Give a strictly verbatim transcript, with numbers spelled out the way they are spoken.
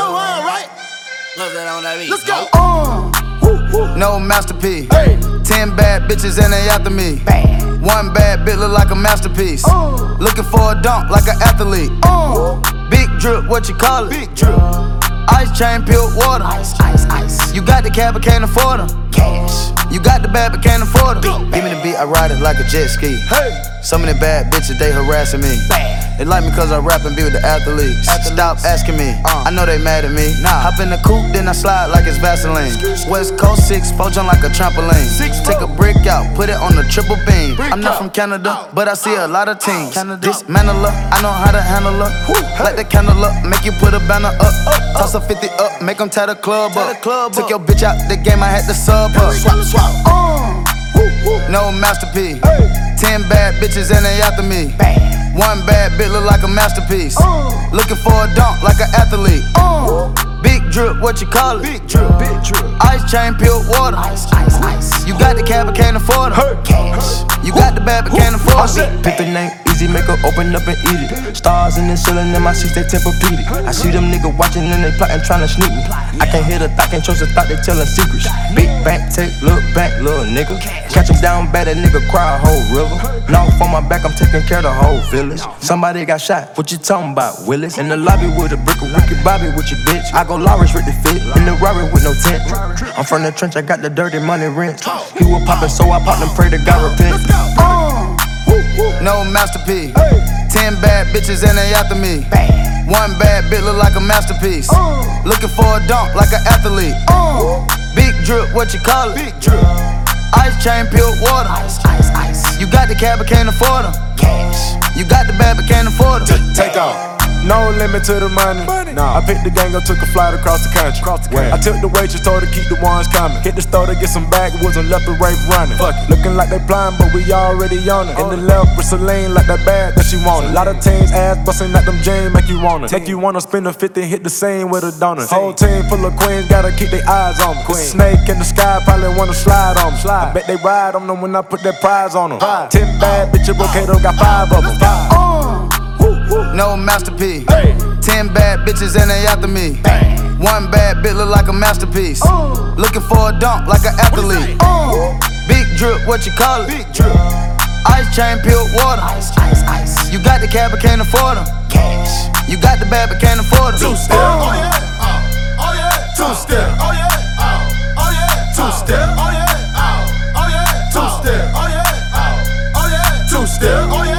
know one, right? What's that on that beat? Let's go. Uh, No masterpiece. hey. Ten bad bitches and they after me. Bad. One bad bitch look like a masterpiece. Uh, Looking for a dunk like an athlete. uh, Big drip, what you call it? big drip. Ice chain, peeled water. Ice, ice, ice. You got the cab, but can't afford them. Cash. You got the bad, but can't afford them. Big Give me the beat, I ride it like a jet ski. Hey. Some of the bad bitches, they harassing me. Bad. They like me cause I rap and be with the athletes. Athletes. Stop asking me, Uh. I know they mad at me. Nah. Hop in the coupe, then I slide like it's Vaseline. West Coast six, four jump like a trampoline. Six, Take a four. brick out, put it on the triple beam. Brick I'm not out. from Canada, Out. but I see a lot of teams. Canada. Dismantle her, I know how to handle her. Woo. Light the candle up, make you put a banner up. up. Toss a fifty up, make them tie the club Tie up. the club Took up. your bitch out the game, I had to sub her. Swap, swap. Uh, woo, woo. No masterpiece. Hey. Ten bad bitches and they after me. Bad. One bad bitch look like a masterpiece. Uh, Looking for a dunk like an athlete. uh, Big drip, what you call it? big drip. Big drip. Ice chain, peeled water. Ice, ice, ice. You got the cab, but can't afford them. Cash. You got the bad, but can't afford them. Pick the name easy, make her open up and eat it. Stars in the ceiling in my seats, they Tempur-Pedic. I see them niggas watching and they plotting, trying to sneak me. I can't hear the thought, can't trust the thought, they telling secrets. Big bank, take, look back, little nigga. Catch him down bad, that nigga cry a whole river. Now on my back, I'm taking care of the whole village. Somebody got shot, what you talking about, Willis? In the lobby with a brick of wicked Bobby with your bitch. I go Lawrence with the fit, in the Rari with no tent. I'm from the trench, I got the dirty money rent. He was poppin', so I popped and pray to God repent. Uh, woo, woo. No masterpiece. Hey. Ten bad bitches and they after me. Bad. One bad bitch look like a masterpiece. Uh, Looking for a dunk like an athlete. uh, Big drip, what you call it? big drip. Ice chain, peeled water. Ice, ice, ice. You got the cab, but can't afford them. Cash. You got the bad, but can't afford them. Take off. No limit to the money. Money. Nah. I picked the gang up, took a flight across the country. Across the country. I took the waitress, told her keep the ones coming. Hit the store to get some backwoods and left the rape running. Fuck it. Looking like they blind, but we already on it. In the left with Celine, like that bag that she wanted. A lot of teams ass busting like them jeans, make you wanna. Make you wanna spend a fifty, hit the same with a donut. Whole team full of queens, gotta keep their eyes on me. The snake in the sky probably wanna slide on me. I bet they ride on them when I put that prize on them. Ten bad bitches, Brocato got five of them. Five. Uh, woo, woo. No masterpiece. Hey. Ten bad bitches and they after me. Bad. One bad bitch look like a masterpiece. Uh, Looking for a dunk like an athlete. uh, Big drip, what you call it? big drip. Ice chain, peeled water. Ice, ice, ice. You got the cab, but can't afford them. Cash. You got the bad, but can't afford them. Two step. Oh yeah. Oh, oh yeah. Two step. Oh yeah. Oh, oh yeah. Two step. Oh yeah. Oh, oh yeah. Two step. Oh yeah. Oh, oh yeah. Two step. Oh yeah.